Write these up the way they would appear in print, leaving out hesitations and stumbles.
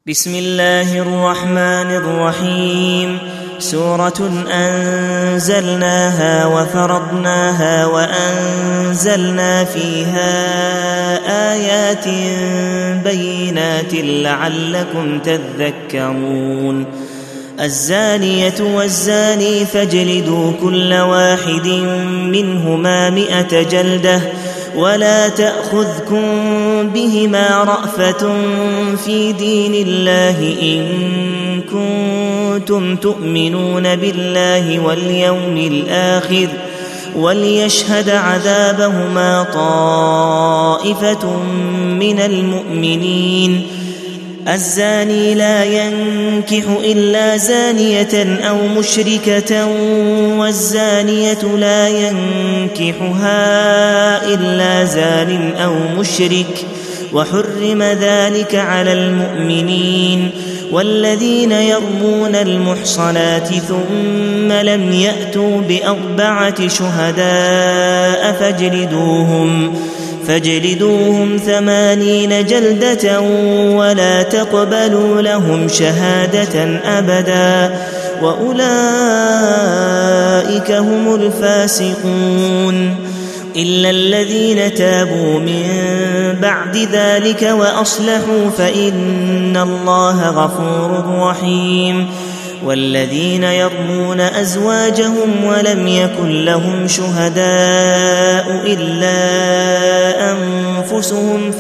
بسم الله الرحمن الرحيم. سورة أنزلناها وفرضناها وأنزلنا فيها آيات بينات لعلكم تذكرون. الزانية والزاني فاجلدوا كل واحد منهما 100 جلدة ولا تأخذكم بهما رأفة في دين الله إن كنتم تؤمنون بالله واليوم الآخر وليشهد عذابهما طائفة من المؤمنين. الزاني لا ينكح إلا زانية أو مشركة والزانية لا ينكحها إلا زان أو مشرك وحرم ذلك على المؤمنين. والذين يرمون المحصنات ثم لم يأتوا ب4 شهداء فاجلدوهم 80 جلدة ولا تقبلوا لهم شهادة أبدا وأولئك هم الفاسقون. إلا الذين تابوا من بعد ذلك وأصلحوا فإن الله غفور رحيم. والذين يرمون أزواجهم ولم يكن لهم شهداء إلا أنفسهم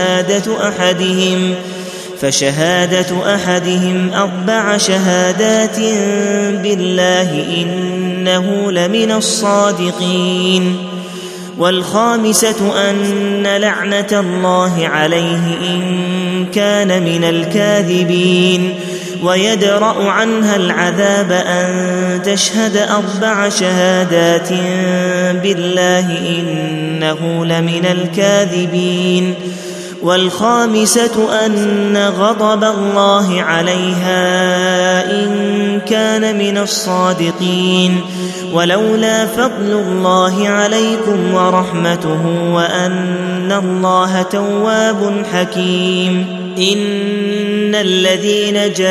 فشهادة أحدهم 4 شهادات بالله إنه لمن الصادقين. والخامسة أن لعنة الله عليه إن كان من الكاذبين. ويدرأ عنها العذاب أن تشهد 4 شهادات بالله إنه لمن الكاذبين. والخامسة أن غضب الله عليها إن كان من الصادقين. ولولا فضل الله عليكم ورحمته وأن الله تواب حكيم. إن الذين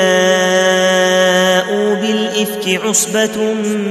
جاءوا بالإفك عصبة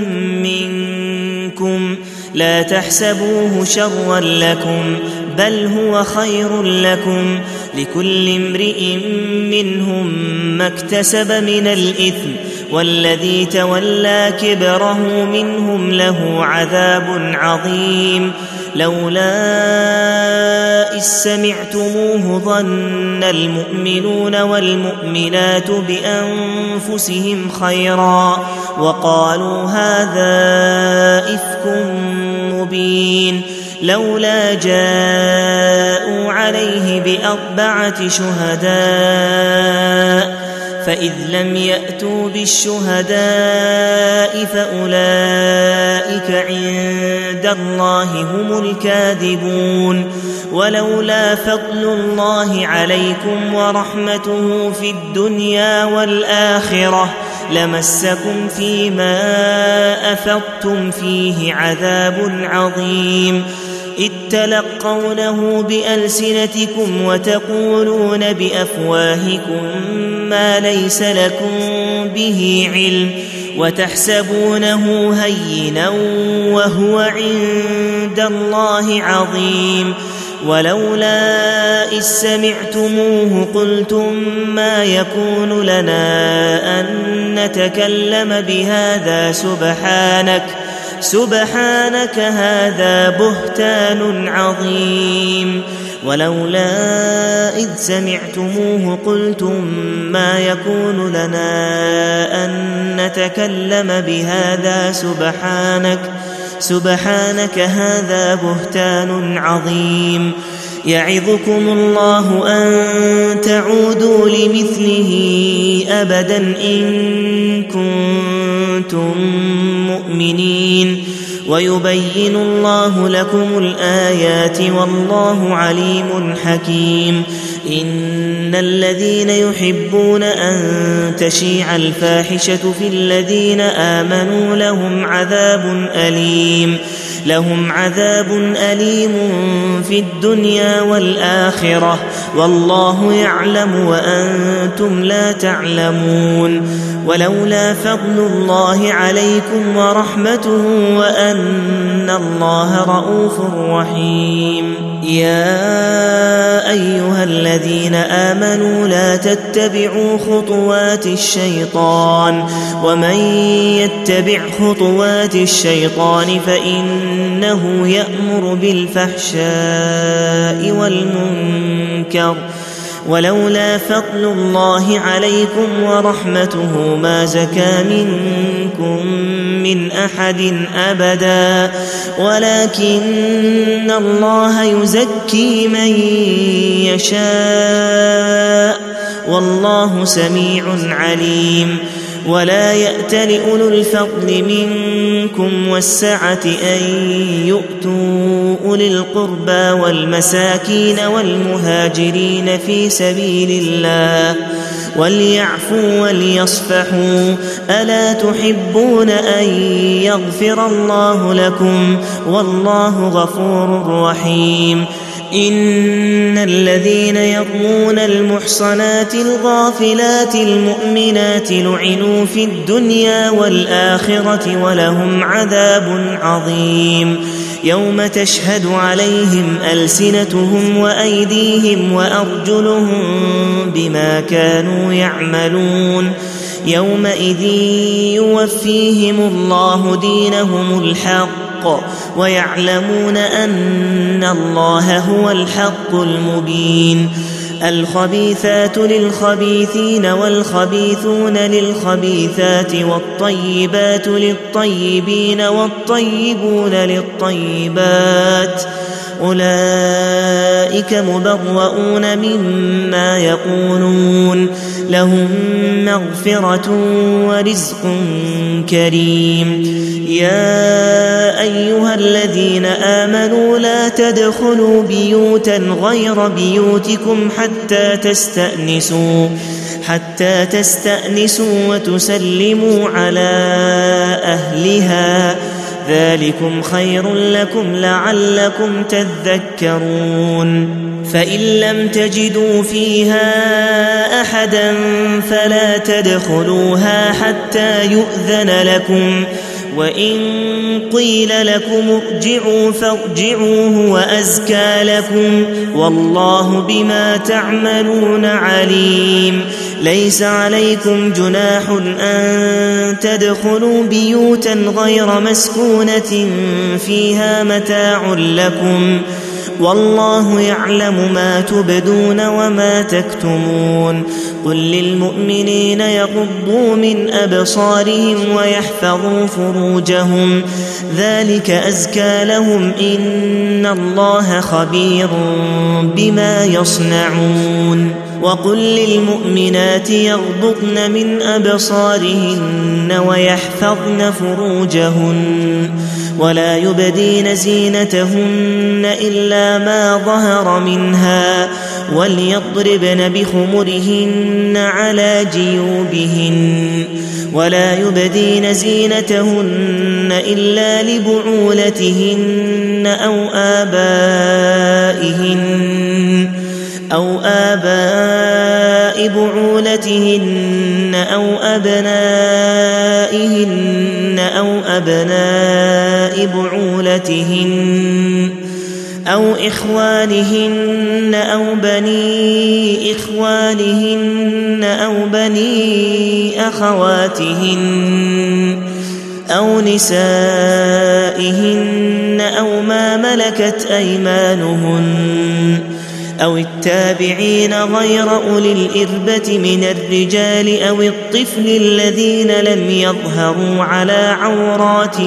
منكم لا تحسبوه شرا لكم بل هو خير لكم. لكل امرئ منهم ما اكتسب من الإثم والذي تولى كبره منهم له عذاب عظيم. لولا إذ سمعتموه ظن المؤمنون والمؤمنات بأنفسهم خيرا وقالوا هذا إفك مبين. لولا جاءوا عليه ب4 شهداء فإذ لم يأتوا بالشهداء فأولئك عند الله هم الكاذبون. ولولا فضل الله عليكم ورحمته في الدنيا والآخرة لمسكم فيما أفضتم فيه عذاب عظيم. إذ تلقونه بألسنتكم وتقولون بأفواهكم ما ليس لكم به علم وتحسبونه هينا وهو عند الله عظيم. ولولا إذ سمعتموه قلتم ما يكون لنا أن نتكلم بهذا سبحانك هذا بهتان عظيم. ولولا إذ سمعتموه قلتم ما يكون لنا أن نتكلم بهذا سبحانك هذا بهتان عظيم. يعظكم الله أن تعودوا لمثله أبدا إن كنتم مؤمنين. ويبين الله لكم الآيات والله عليم حكيم. إن الذين يحبون أن تشيع الفاحشة في الذين آمنوا لهم عذاب أليم في الدنيا والآخرة والله يعلم وأنتم لا تعلمون ولولا فضل الله عليكم ورحمته وأن الله رؤوف رحيم يا أيها الذين آمنوا لا تتبعوا خطوات الشيطان ومن يتبع خطوات الشيطان فإنه يأمر بالفحشاء والمنكر ولولا فضل الله عليكم ورحمته ما زكى منكم من أحد أبدا ولكن الله يزكي من يشاء والله سميع عليم ولا يأتل أولو الفضل منكم والسعة أن يؤتوا أولي القربى والمساكين والمهاجرين في سبيل الله وليعفوا وليصفحوا ألا تحبون أن يغفر الله لكم والله غفور رحيم إن الذين يرمون المحصنات الغافلات المؤمنات لعنوا في الدنيا والآخرة ولهم عذاب عظيم يوم تشهد عليهم ألسنتهم وأيديهم وأرجلهم بما كانوا يعملون يومئذ يوفيهم الله دينهم الحق ويعلمون أن الله هو الحق المبين الخبيثات للخبيثين والخبيثون للخبيثات والطيبات للطيبين والطيبون للطيبات أولئك مبرؤون مما يقولون لهم مغفرة ورزق كريم يا أيها الذين آمنوا لا تدخلوا بيوتا غير بيوتكم حتى تستأنسوا وتسلموا على أهلها ذلكم خير لكم لعلكم تذكرون فإن لم تجدوا فيها أحدا فلا تدخلوها حتى يؤذن لكم وإن قيل لكم ارجعوا فارجعوا هو أزكى لكم والله بما تعملون عليم ليس عليكم جناح أن تدخلوا بيوتا غير مسكونة فيها متاع لكم والله يعلم ما تبدون وما تكتمون قل للمؤمنين يغضوا من أبصارهم ويحفظوا فروجهم ذلك أزكى لهم إن الله خبير بما يصنعون وقل للمؤمنات يغضضن من أبصارهن ويحفظن فروجهن ولا يبدين زينتهن إلا ما ظهر منها وليضربن بخمرهن على جيوبهن ولا يبدين زينتهن إلا لبعولتهن أو آباء بعولتهن أو أبنائهن أو أبناء بعولتهن أو إخوانهن أو بني إخوانهن أو بني أخواتهن أو نسائهن أو ما ملكت أيمانهن أو التابعين غير أولي الإربة من الرجال أو الطفل الذين لم يظهروا على عورات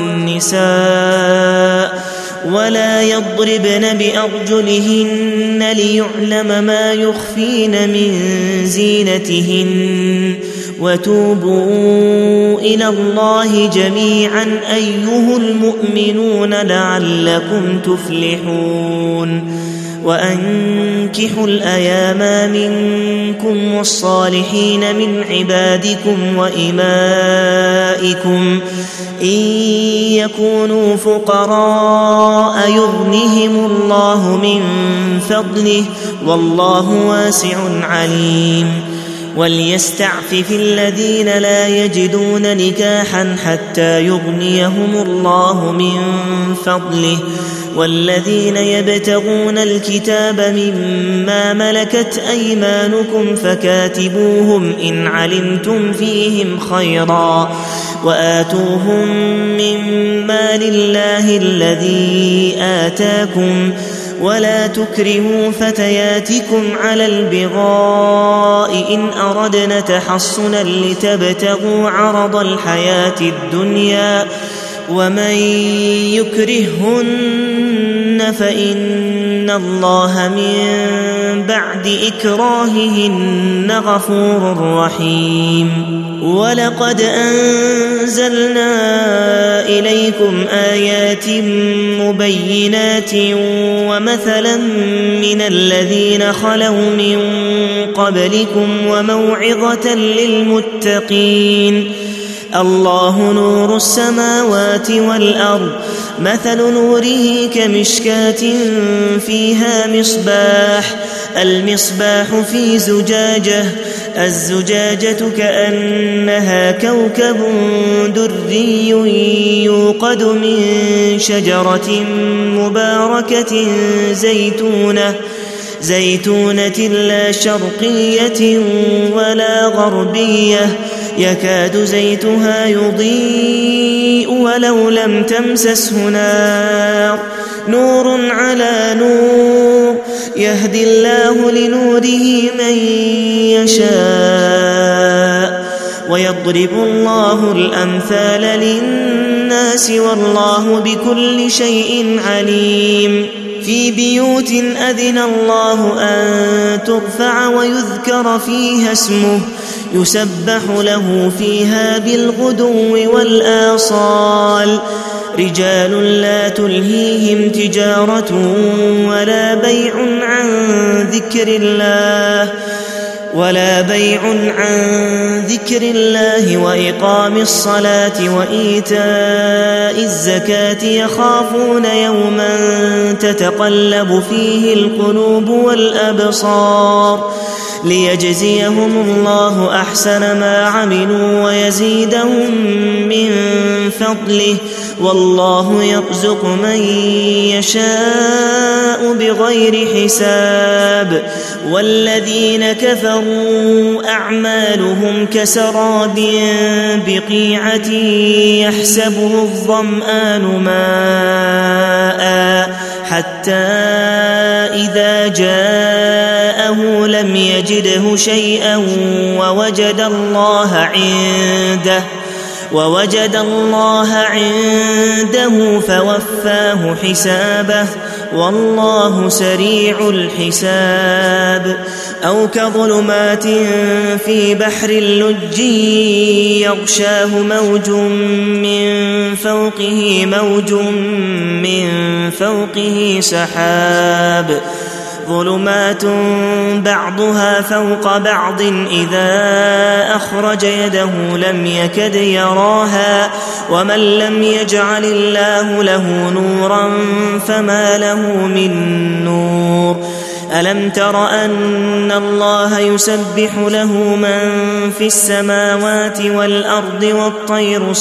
النساء ولا يضربن بأرجلهن ليعلم ما يخفين من زينتهن وتوبوا إلى الله جميعا أيها المؤمنون لعلكم تفلحون وأنكحوا الأيام منكم والصالحين من عبادكم وإمائكم إن يكونوا فقراء يغنهم الله من فضله والله واسع عليم وليستعفف الذين لا يجدون نكاحا حتى يغنيهم الله من فضله والذين يبتغون الكتاب مما ملكت أيمانكم فكاتبوهم إن علمتم فيهم خيرا وآتوهم مما لله الذي آتاكم ولا تكرهوا فتياتكم على البغاء إن أردنا تحصنا لتبتغوا عرض الحياة الدنيا ومن يكرههن فإن الله من بعد إكراههن غفور رحيم ولقد أنزلنا إليكم آيات مبينات ومثلا من الذين خلوا من قبلكم وموعظة للمتقين الله نور السماوات والأرض مثل نوره كمشكاة فيها مصباح المصباح في زجاجة الزجاجة كأنها كوكب دري يوقد من شجرة مباركة زيتونة لا شرقية ولا غربية يكاد زيتها يضيء ولو لم تمسسه نار نور على نور يهدي الله لنوره من يشاء ويضرب الله الأمثال للناس والله بكل شيء عليم في بيوت أذن الله أن ترفع ويذكر فيها اسمه يسبح له فيها بالغدو والآصال رجال لا تلهيهم تجارة ولا بيع عن ذكر الله وإقام الصلاة وإيتاء الزكاة يخافون يوما تتقلب فيه القلوب والأبصار ليجزيهم الله أحسن ما عملوا ويزيدهم من فضله والله يرزق من يشاء بغير حساب والذين كفروا أعمالهم كسراب بقيعة يحسبه الظمآن ماء حتى إذا جاءه لم يجده شيئا ووجد الله عنده فوفاه حسابه والله سريع الحساب أو كظلمات في بحر اللج يغشاه موج من فوقه سحاب ظلمات بعضها فوق بعض إذا أخرج يده لم يكد يراها ومن لم يجعل الله له نورا فما له من نور ألم تر أن الله يسبح له من في السماوات والأرض والطير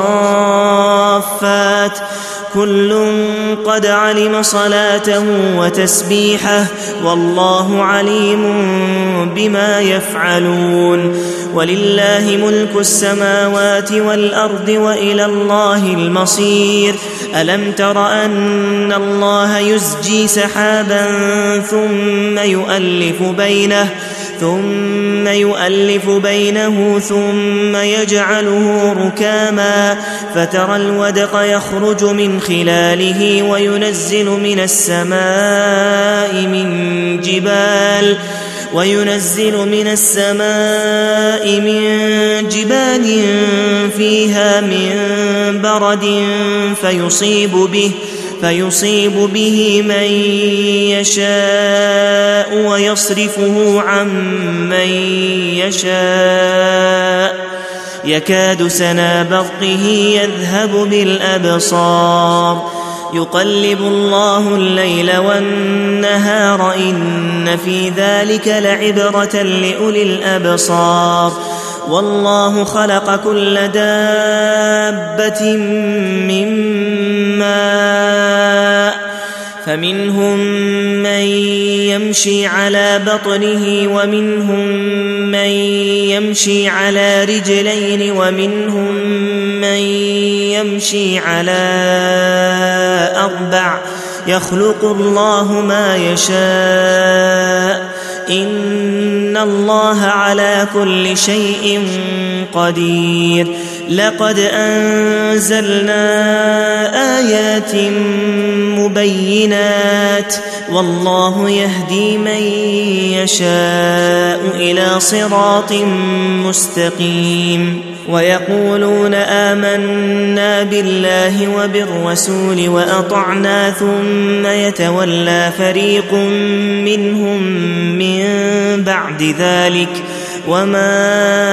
صافات كل قد علم صلاته وتسبيحه والله عليم بما يفعلون ولله ملك السماوات والأرض وإلى الله المصير ألم تر أن الله يزجي سحابا ثم يؤلف بينه ثم يجعله ركاما فترى الودق يخرج من خلاله وينزل من السماء من جبال فيها من برد فيصيب به من يشاء ويصرفه عن من يشاء يكاد سنا برقه يذهب بالأبصار يقلب الله الليل والنهار إن في ذلك لعبرة لأولي الأبصار والله خلق كل دابة من ماء فمنهم من يمشي على بطنه ومنهم من يمشي على رجلين ومنهم من يمشي على أربع يخلق الله ما يشاء إن الله على كل شيء قدير لقد أنزلنا آيات مبينات والله يهدي من يشاء إلى صراط مستقيم ويقولون آمنا بالله وبالرسول وأطعنا ثم يتولى فريق منهم من بعد ذلك وما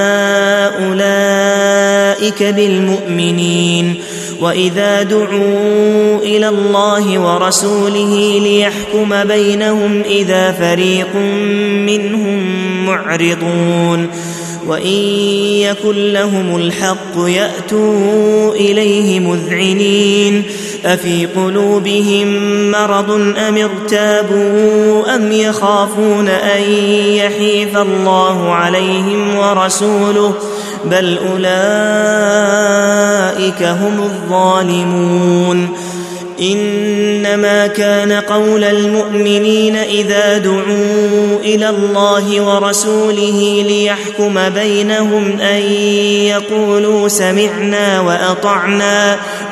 أولئك بالمؤمنين وإذا دعوا إلى الله ورسوله ليحكم بينهم إذا فريق منهم معرضون وإن يكن لهم الحق يأتوا إليه مذعنين أفي قلوبهم مرض أم ارتابوا أم يخافون أن يحيف الله عليهم ورسوله بل أولئك هم الظالمون إنما كان قول المؤمنين إذا دعوا إلى الله ورسوله ليحكم بينهم أن يقولوا سمعنا وأطعنا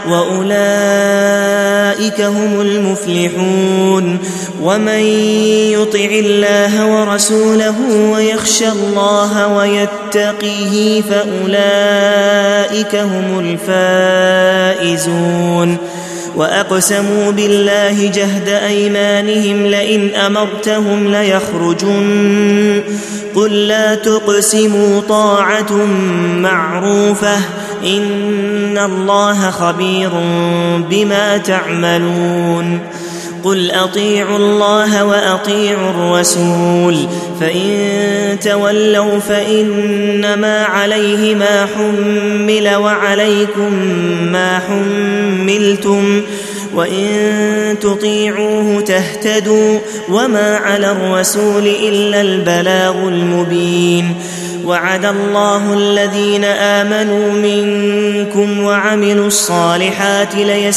وأولئك هم المفلحون ومن يطع الله ورسوله ويخشى الله ويتقه فأولئك هم الفائزون وأقسموا بالله جهد أيمانهم لئن أمرتهم ليخرجن قل لا تقسموا طاعة معروفة إن الله خبير بما تعملون قل أطيعوا الله وأطيعوا الرسول فإن تولوا فإنما عليه ما حمل وعليكم ما حملتم وإن تطيعوه تهتدوا وما على الرسول إلا البلاغ المبين وعد الله الذين آمنوا منكم وعملوا الصالحات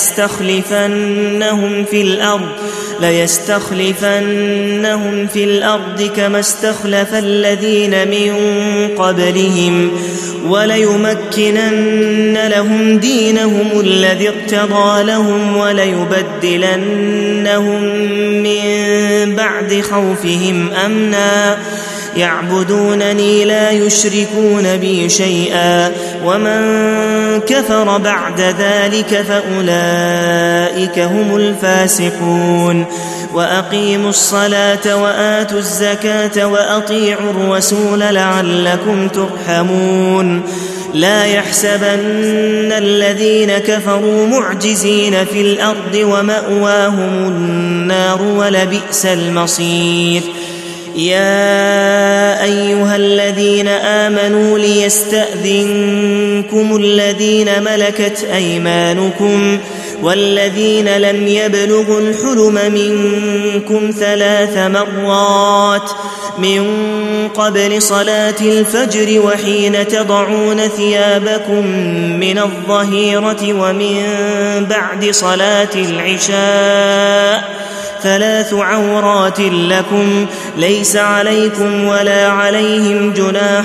ليستخلفنهم في الأرض كما استخلف الذين من قبلهم وليمكنن لهم دينهم الذي ارتضى لهم وليبدلنهم من بعد خوفهم أمنا يعبدونني لا يشركون بي شيئا ومن كفر بعد ذلك فأولئك هم الفاسقون وأقيموا الصلاة وآتوا الزكاة وأطيعوا الرسول لعلكم ترحمون لا يحسبن الذين كفروا معجزين في الأرض ومأواهم النار ولبئس المصير يا أيها الذين آمنوا ليستأذنكم الذين ملكت أيمانكم والذين لم يبلغوا الحلم منكم 3 مرات من قبل صلاة الفجر وحين تضعون ثيابكم من الظهيرة ومن بعد صلاة العشاء 3 عورات لكم ليس عليكم ولا عليهم جناح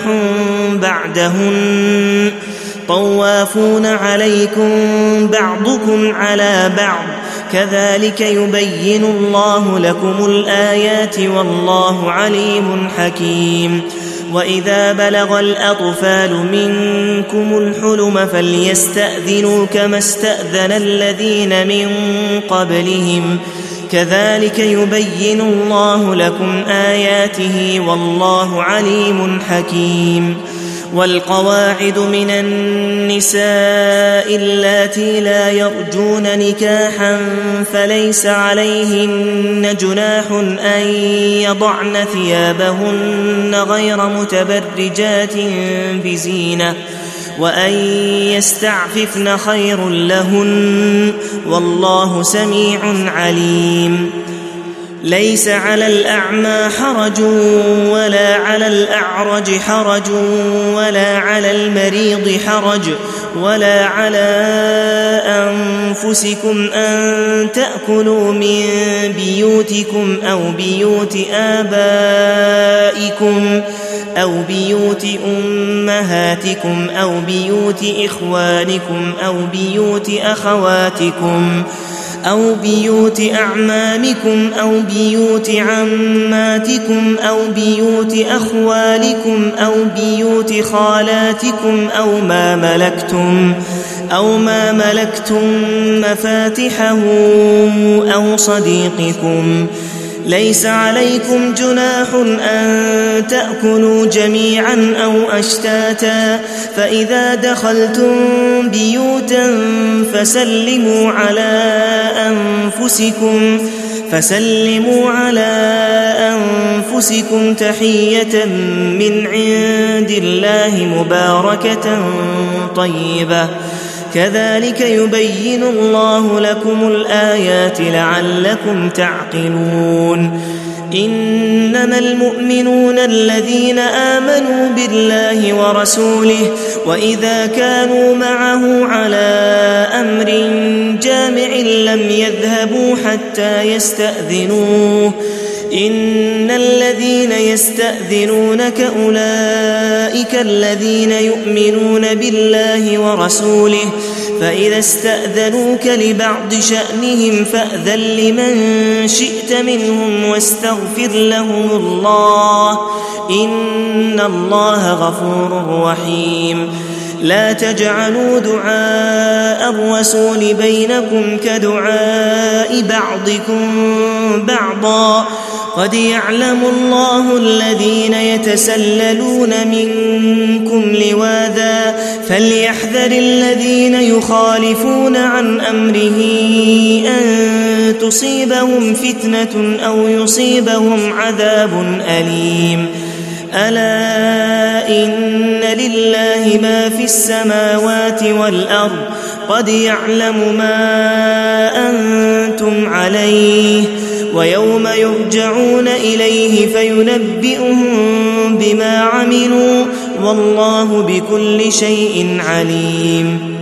بعدهن طوافون عليكم بعضكم على بعض كذلك يبين الله لكم الآيات والله عليم حكيم وإذا بلغ الأطفال منكم الحلم فليستأذنوا كما استأذن الذين من قبلهم كذلك يبين الله لكم آياته والله عليم حكيم. والقواعد من النساء اللاتي لا يرجون نكاحا فليس عليهن جناح أن يضعن ثيابهن غير متبرجات بزينة وأن يستعففن خير لهن والله سميع عليم. ليس على الأعمى حرج ولا على الأعرج حرج ولا على المريض حرج ولا على أنفسكم أن تأكلوا من بيوتكم أو بيوت آبائكم أو بيوت أمهاتكم أو بيوت إخوانكم أو بيوت أخواتكم أو بيوت أعمامكم أو بيوت عماتكم أو بيوت أخوالكم أو بيوت خالاتكم أو ما ملكتم مفاتحه أو صديقكم. ليس عليكم جناح أن تأكلوا جميعا أو أشتاتا فإذا دخلتم بيوتا فسلموا على أنفسكم تحية من عند الله مباركة طيبة كذلك يبين الله لكم الآيات لعلكم تعقلون. إنما المؤمنون الذين آمنوا بالله ورسوله وإذا كانوا معه على أمر جامع لم يذهبوا حتى يستأذنوه. إن الذين يستأذنونك أولئك الذين يؤمنون بالله ورسوله فإذا استأذنوك لبعض شأنهم فأذن لمن شئت منهم واستغفر لهم الله إن الله غفور رحيم. لا تجعلوا دعاء الرسول بينكم كدعاء بعضكم بعضا قد يعلم الله الذين يتسللون منكم لواذا فليحذر الذين يخالفون عن أمره أن تصيبهم فتنة أو يصيبهم عذاب أليم. ألا إن لله ما في السماوات والأرض قد يعلم ما أنتم عليه ويوم يرجعون إليه فينبئهم بما عملوا والله بكل شيء عليم.